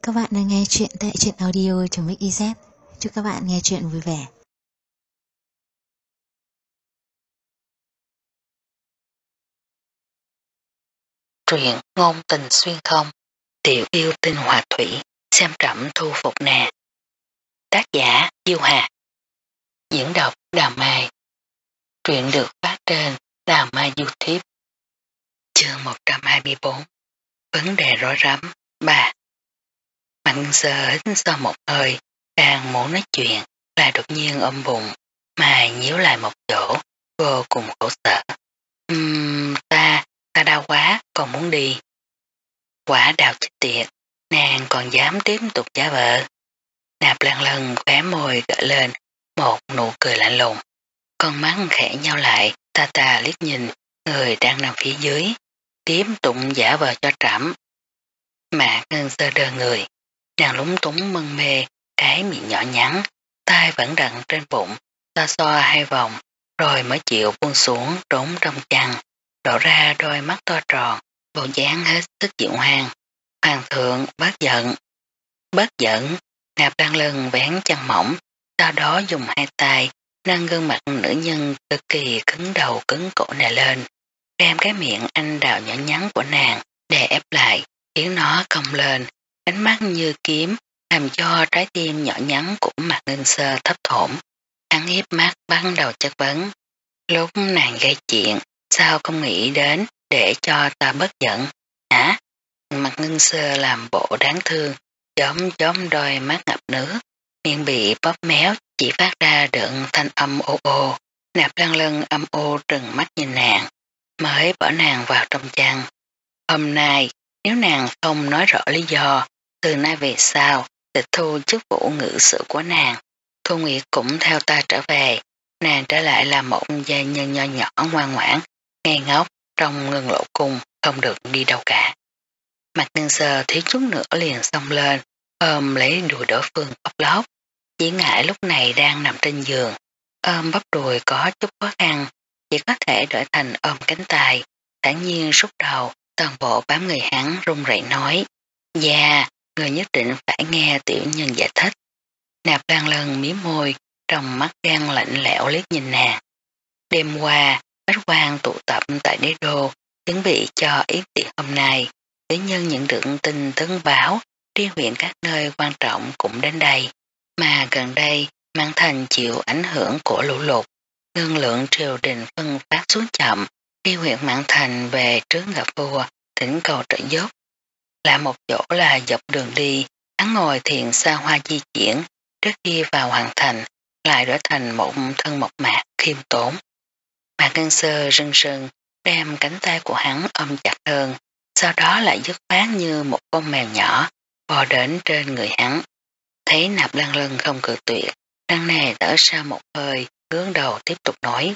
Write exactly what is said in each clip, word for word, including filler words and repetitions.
các bạn đang nghe chuyện tại truyện audio.mixyz. Chúc các bạn nghe chuyện vui vẻ. Truyện ngôn tình xuyên không, tiểu yêu tinh hòa thủy, xem trẫm thu phục nàng. Tác giả Diêu Hà. Diễn đọc Đào Mai. Truyện được phát trên Đào Mai YouTube. Chương một trăm hai mươi bốn. Vấn đề rối rắm ba. Mạnh Sơ hít sâu một hơi, đang muốn nói chuyện, lại đột nhiên ôm bụng, mà nhíu lại một chỗ, vô cùng khổ sở. Uhm, ta, ta đau quá, còn muốn đi. Quả đào chết tiệt, nàng còn dám tiếp tục giả vợ. Nạp Lan Lân khóe môi gợi lên một nụ cười lạnh lùng. Con mắt khẽ nhau lại, ta ta liếc nhìn người đang nằm phía dưới, tiếp tục giả vờ cho trẫm. Mạc Ngân Sơ đơ người, nàng lúng túng mân mê, cái miệng nhỏ nhắn, tay vẫn đặt trên bụng, xoa xoa hai vòng, rồi mới chịu buông xuống trốn trong chăn, đổ ra đôi mắt to tròn, bộ dáng hết sức dịu hoang. Hoàng thượng bớt giận. Bớt giận, Nạp Lan Lân vén chăn mỏng, sau đó dùng hai tay nâng gương mặt nữ nhân cực kỳ cứng đầu cứng cổ này lên, đem cái miệng anh đào nhỏ nhắn của nàng đè ép lại, khiến nó cong lên, ánh mắt như kiếm, làm cho trái tim nhỏ nhắn của Mạc Ngân Sơ thấp thỏm. Hắn hiếp mắt bắt đầu chất vấn. Lúc nàng gây chuyện, sao không nghĩ đến để cho ta bớt giận, hả? Mạc Ngân Sơ làm bộ đáng thương, chóm chóm đôi mắt ngập nước, miệng bị bóp méo chỉ phát ra đựng thanh âm ô ô. Nạp Lan Lân âm ô trừng mắt nhìn nàng, mới bỏ nàng vào trong chăn. Hôm nay, nếu nàng không nói rõ lý do, từ nay về sau, tịch thu chức vụ ngự sự của nàng, Thu Nguyệt cũng theo ta trở về, nàng trở lại là một gia nhân nho nhỏ ngoan ngoãn, ngây ngốc, trong ngân lộ cung, không được đi đâu cả. Mạc Ngân Sơ thiếu chút nữa liền xông lên, ôm lấy đùi đối phương khóc lóc, chỉ ngại lúc này đang nằm trên giường, ôm bắp đùi có chút khó khăn, chỉ có thể đổi thành ôm cánh tay, thản nhiên rút đầu, toàn bộ bám người hắn run rẩy nói, dạ, người nhất định phải nghe tiểu nhân giải thích. Nạp Lan Lân mím môi, trong mắt gan lạnh lẽo liếc nhìn nàng. Đêm qua, bách quan tụ tập tại đế đô, chuẩn bị cho yến tiệc hôm nay. Tiểu nhân nhận được tin tấn báo, tri huyện các nơi quan trọng cũng đến đây. Mà gần đây, Mãn Thành chịu ảnh hưởng của lũ lụt, ngân lượng triều đình phân phát xuống chậm, khi huyện Mãn Thành về trước gặp vua, thỉnh cầu trợ giúp. Là một chỗ là dọc đường đi, hắn ngồi thiền xa hoa di chuyển, trước khi vào hoàn thành, lại đổi thành một thân mộc mạc khiêm tốn. Mạc Ngân Sơ rưng rưng, đem cánh tay của hắn ôm chặt hơn, sau đó lại dứt khoát như một con mèo nhỏ, bò đến trên người hắn. Thấy Nạp Lan Lân không cự tuyệt, răng nè đỡ ra một hơi, hướng đầu tiếp tục nói.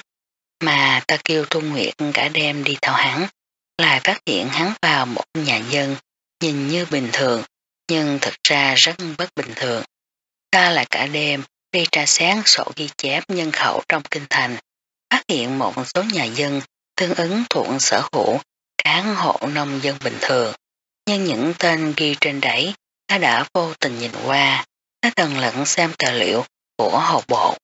Mà ta kêu Thu Nguyệt cả đêm đi theo hắn, lại phát hiện hắn vào một nhà dân, nhìn như bình thường, nhưng thực ra rất bất bình thường. Ta lại cả đêm đi tra sáng sổ ghi chép nhân khẩu trong kinh thành, phát hiện một số nhà dân tương ứng thuận sở hữu kháng hộ nông dân bình thường, nhưng những tên ghi trên đấy ta đã vô tình nhìn qua, ta tần lẫn xem tài liệu của hầu bộ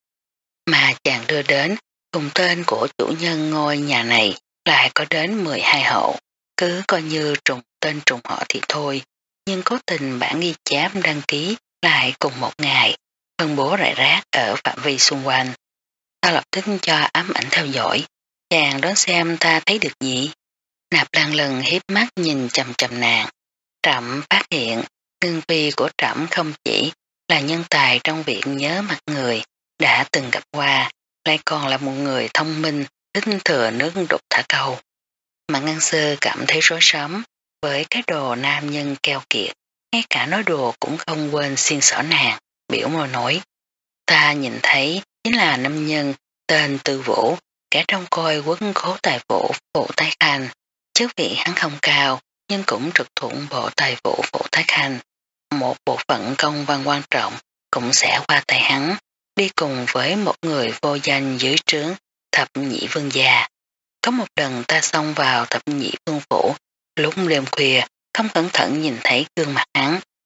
mà chàng đưa đến, cùng tên của chủ nhân ngôi nhà này lại có đến mười hai hộ, cứ coi như trùng tên trùng họ thì thôi, nhưng cố tình bản ghi chép đăng ký lại cùng một ngày, phân bố rải rác ở phạm vi xung quanh. Ta lập tức cho ám ảnh theo dõi, chàng đoán xem ta thấy được gì. Nạp Lan Lân hiếp mắt nhìn chầm chầm nàng, trẫm phát hiện Ngân phi của trẫm không chỉ là nhân tài trong việc nhớ mặt người đã từng gặp qua, lại còn là một người thông minh, thích thừa nước đục thả câu. Mà Ngân Sơ cảm thấy rối rắm với cái đồ nam nhân keo kiệt, ngay cả nói đùa cũng không quên xiên xỏ nàng, biểu môi nói. Ta nhìn thấy chính là nam nhân tên Tư Vũ, kẻ trong coi quấn khố tài vụ phụ Thái Khanh. Chức vị hắn không cao, nhưng cũng trực thuộc bộ tài vụ phụ Thái Khanh. Một bộ phận công văn quan trọng cũng sẽ qua tay hắn, đi cùng với một người vô danh dưới trướng thập nhị vương gia. Có một lần ta xông vào thập nhị vương phủ, lúc đêm khuya, không cẩn thận nhìn thấy gương mặt hắn.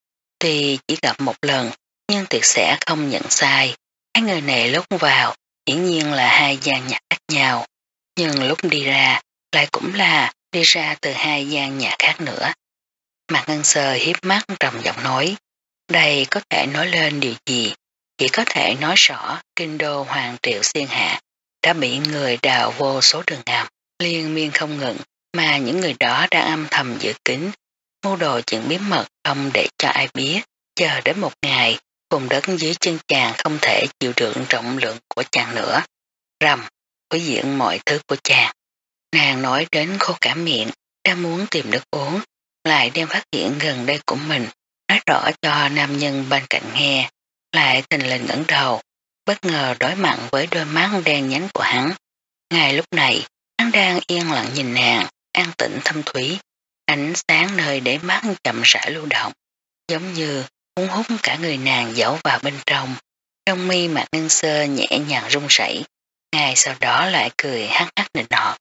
Tuy chỉ gặp một lần, nhưng tuyệt sẽ không nhận sai. Hai người này lúc vào, hiển nhiên là hai gian nhà khác nhau. Nhưng lúc đi ra, lại cũng là đi ra từ hai gian nhà khác nữa. Mạc Ngân Sơ hiếp mắt trầm giọng nói, đây có thể nói lên điều gì, chỉ có thể nói rõ kinh đô Hoàng Triệu Xuyên Hạ đã bị người đào vô số đường ngầm, liên miên không ngừng, mà những người đó đang âm thầm giữ kín, mưu đồ chuyện bí mật không để cho ai biết, chờ đến một ngày, vùng đất dưới chân chàng không thể chịu đựng trọng lượng của chàng nữa. Rầm, có diện mọi thứ của chàng. Nàng nói đến khô cả miệng, đang muốn tìm nước uống, lại đem phát hiện gần đây của mình, nói rõ cho nam nhân bên cạnh nghe, lại tình lình ngẩng đầu, bất ngờ đối mặt với đôi mắt đen nhánh của hắn. Ngay lúc này, hắn đang yên lặng nhìn nàng, an tĩnh thâm thúy, ánh sáng nơi để mắt chậm rãi lưu động, giống như muốn hút cả người nàng dẫu vào bên trong. Trong mi Mạc Ngân Sơ nhẹ nhàng run rẩy, ngay sau đó lại cười hắc hắc nịnh nọt.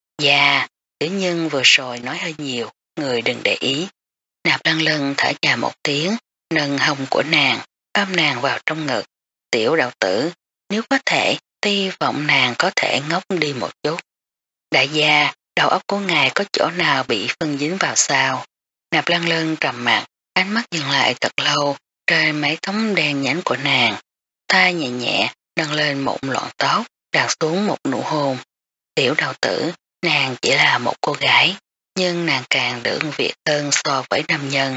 Dạ, tử nhân vừa rồi nói hơi nhiều, người đừng để ý. Nạp Lăng Lân thở dài một tiếng, nâng hông của nàng, ôm nàng vào trong ngực. Tiểu đạo tử, nếu có thể, hy vọng nàng có thể ngốc đi một chút. Đại gia, đầu óc của ngài có chỗ nào bị phân dính vào sao? Nạp Lăng Lân trầm mặt, ánh mắt dừng lại thật lâu trên mấy thống đen nhánh của nàng. Tay nhẹ nhẹ nâng lên một lọn tóc, đặt xuống một nụ hôn. Tiểu đạo tử, nàng chỉ là một cô gái, nhưng nàng càng đỡ việc hơn so với nam nhân.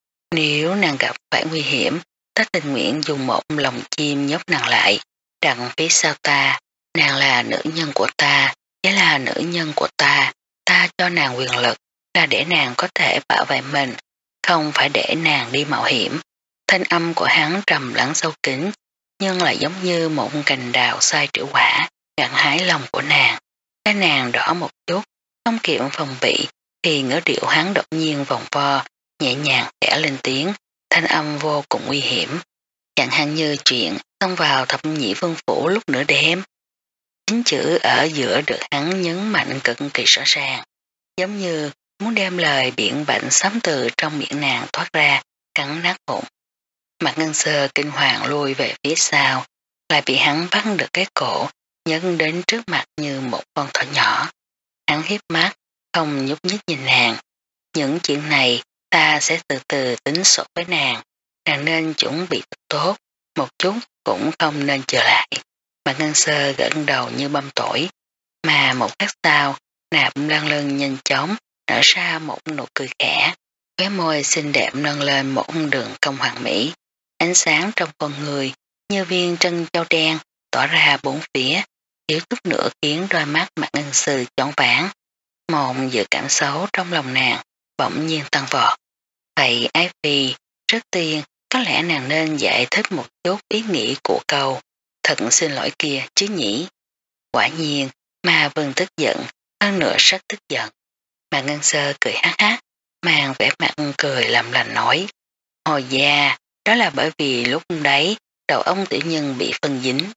Nếu nàng gặp phải nguy hiểm, ta tình nguyện dùng một lồng chim nhốt nàng lại, đằng phía sau ta, nàng là nữ nhân của ta, chỉ là nữ nhân của ta, ta cho nàng quyền lực, là để nàng có thể bảo vệ mình, không phải để nàng đi mạo hiểm. Thanh âm của hắn trầm lắng sâu kín, nhưng lại giống như một cành đào sai trĩu quả, gặn hái lòng của nàng. Cái nàng đỏ một chút, không kịp phòng bị, thì ngữ điệu hắn đột nhiên vòng vo, nhẹ nhàng khẽ lên tiếng, thanh âm vô cùng nguy hiểm. Chẳng hạn như chuyện xông vào thập nhị vương phủ lúc nửa đêm. Chính chữ ở giữa được hắn nhấn mạnh cực kỳ rõ ràng, giống như muốn đem lời biện bệnh sớm từ trong miệng nàng thoát ra, cắn nát bụng. Mạc Ngân Sơ kinh hoàng lui về phía sau, lại bị hắn bắt được cái cổ, nhấn đến trước mặt như một con thỏ nhỏ. Hắn hiếp mắt, không nhúc nhích nhìn nàng. Những chuyện này ta sẽ từ từ tính sổ với nàng, nàng nên chuẩn bị tốt, một chút cũng không nên chờ lại. Mạc Ngân Sơ gật đầu như băm tỏi, mà một lát sau, Nạp Lăng Lân nhanh chóng nở ra một nụ cười khẽ, khóe môi xinh đẹp nâng lên một đường cong hoàn mỹ, ánh sáng trong con người như viên trân châu đen tỏa ra bốn phía, thiếu chút nữa khiến đôi mắt Mạc Ngân Sơ choáng váng. Một dự cảm xấu trong lòng nàng bỗng nhiên tăng vọt. Vậy Ái Phi, trước tiên có lẽ nàng nên giải thích một chút ý nghĩ của câu thật xin lỗi kia chứ nhỉ. Quả nhiên, mà Vân tức giận, hơn nữa rất tức giận. Mà Ngân Sơ cười hát hát, mang vẻ mặt cười làm lành nói. Hồi da, đó là bởi vì lúc đấy đầu ông tiểu nhân bị phân dính.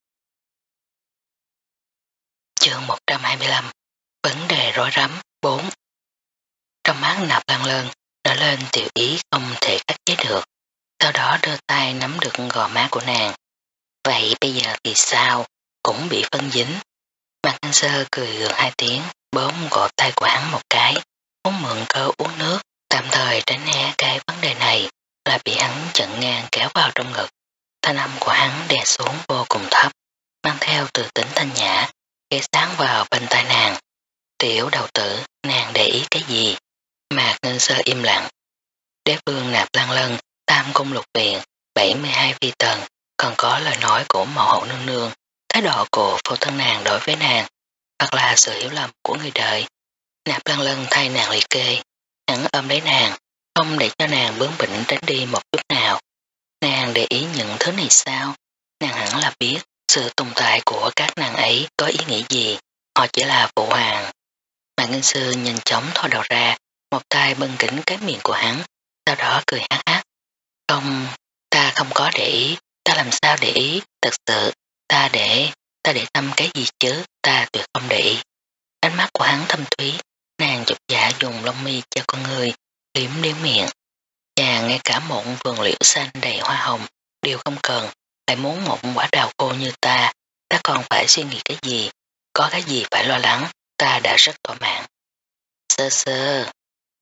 Chương một trăm hai mươi lăm. Vấn đề rối rắm bốn. Trong mắt Nạp Lăng Lân nở lên tiểu ý không thể khắc chế được, sau đó đưa tay nắm được gò má của nàng. Vậy bây giờ thì sao? Cũng bị phân dính. Mạc Ngân Sơ cười gượng hai tiếng, bóp cổ tay của hắn một cái, muốn mượn cơ uống nước, tạm thời tránh né cái vấn đề này, là bị hắn chặn ngang kéo vào trong ngực. Thanh âm của hắn đè xuống vô cùng thấp, mang theo từ tính thanh nhã, ghé sáng vào bên tai nàng. Tiểu đầu tử, nàng để ý cái gì? Mạc Ngân Sơ im lặng. Đế vương Nạp Lăng Lân, tam cung lục viện, bảy mươi hai phi tần, còn có lời nói của mẫu hậu nương nương, thái độ của phụ thân nàng đối với nàng, hoặc là sự hiểu lầm của người đời. Nạp Lăng Lân thay nàng liệt kê, hắn ôm lấy nàng, không để cho nàng bướng bỉnh tránh đi một chút nào. Nàng để ý những thứ này sao? Nàng hẳn là biết sự tồn tại của các nàng ấy có ý nghĩa gì, họ chỉ là phụ hoàng. Mà Ngân Sư nhanh chóng thò đầu ra, một tay bưng kính cái miệng của hắn, sau đó cười hát hát. Không, ta không có để ý, ta làm sao để ý, thật sự, ta để, ta để tâm cái gì chứ, ta tuyệt không để ý. Ánh mắt của hắn thâm thúy, nàng chụp dạ dùng lông mi cho con người, liếm liếm miệng. Chàng ngay cả một vườn liễu xanh đầy hoa hồng đều không cần, lại muốn một quả đào khô như ta, ta còn phải suy nghĩ cái gì, có cái gì phải lo lắng, ta đã rất thỏa mãn. Sơ sơ.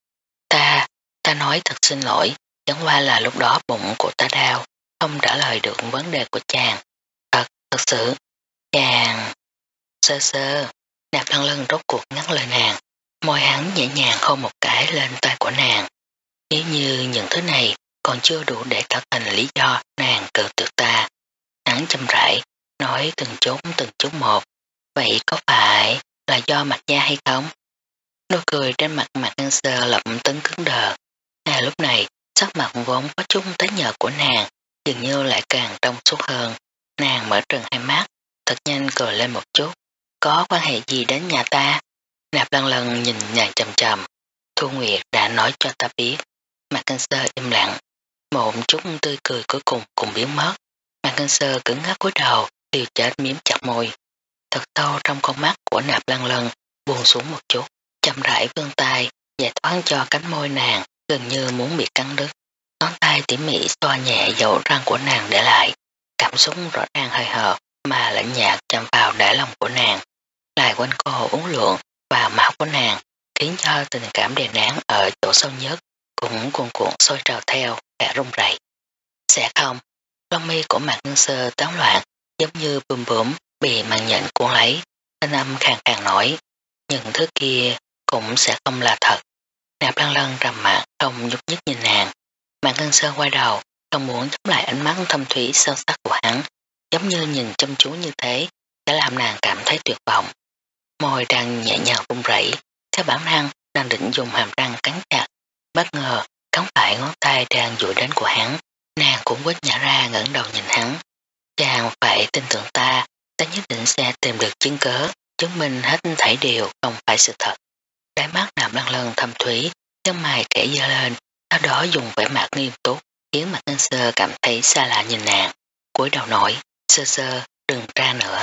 Ta, ta nói thật xin lỗi, chẳng qua là lúc đó bụng của ta đau, không trả lời được vấn đề của chàng. Thật, thật sự, chàng... Sơ sơ, Nạp Lăng Lân rốt cuộc ngắn lời nàng, môi hắn nhẹ nhàng hôn một cái lên tay của nàng. Nếu như những thứ này còn chưa đủ để tạo thành lý do nàng cự tuyệt ta, hắn chậm rãi, nói từng chút từng chút một, vậy có phải là do mặt da hay không? Nụ cười trên mặt Mạc Ngân Sơ lập tức cứng đờ. Ngay lúc này, sắc mặt vốn có chút tái nhợt của nàng dường như lại càng trong suốt hơn. Nàng mở trừng hai mắt, thật nhanh cười lên một chút. Có quan hệ gì đến nhà ta? Nạp Lăng Lân nhìn nàng chầm chầm. Thu Nguyệt đã nói cho ta biết. Mạc Ngân Sơ im lặng. Một chút tươi cười cuối cùng cùng biến mất. Mạc Ngân Sơ cứng ngắc cúi đầu, liều chết miếm chặt môi. Thật sâu trong con mắt của Nạp Lăng Lân buông xuống một chút, chậm rãi vươn tay, giải thoáng cho cánh môi nàng, gần như muốn bị cắn đứt. Ngón tay tỉ mỉ xoa nhẹ dấu răng của nàng để lại, cảm xúc rõ ràng hơi hợt mà lạnh nhạt chạm vào đáy lòng của nàng, lại quanh cô uốn lượn vào máu của nàng, khiến cho tình cảm đè nén ở chỗ sâu nhất cũng cuồn cuộn sôi trào theo, khẽ rung rẩy. Sẽ không? Lông mi của Mạc Ngân Sơ tán loạn, giống như bùm bướm bị màn nhện cuốn lấy, thanh âm khàn khàn nổi, những thứ kia cũng sẽ không là thật. Nạp Lăng Lân trầm mặt không nhúc nhích nhìn nàng. Mạc Ngân Sơ quay đầu, không muốn chống lại ánh mắt thâm thúy sâu sắc của hắn, giống như nhìn chăm chú như thế đã làm nàng cảm thấy tuyệt vọng. Môi đang nhẹ nhàng run rẩy, theo bản năng nàng định dùng hàm răng cắn chặt, bất ngờ cắn phải ngón tay đang duỗi đến của hắn, nàng cũng quýt nhả ra ngẩng đầu nhìn hắn. Chàng phải tin tưởng ta, ta nhất định sẽ tìm được chứng cớ chứng minh hết thảy điều không phải sự thật. Đáy mắt Nạp Lăng Lân thâm thúy, chân mày kẻ dơ lên, sau đó dùng vẻ mặt nghiêm túc, khiến Mạc Ngân Sơ cảm thấy xa lạ nhìn nàng. Cúi đầu nói, Sơ Sơ, đừng ra nữa.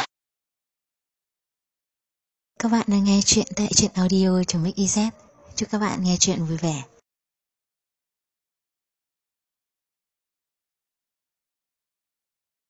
Các bạn đang nghe chuyện tại truyện audio.mixyz. Chúc các bạn nghe chuyện vui vẻ.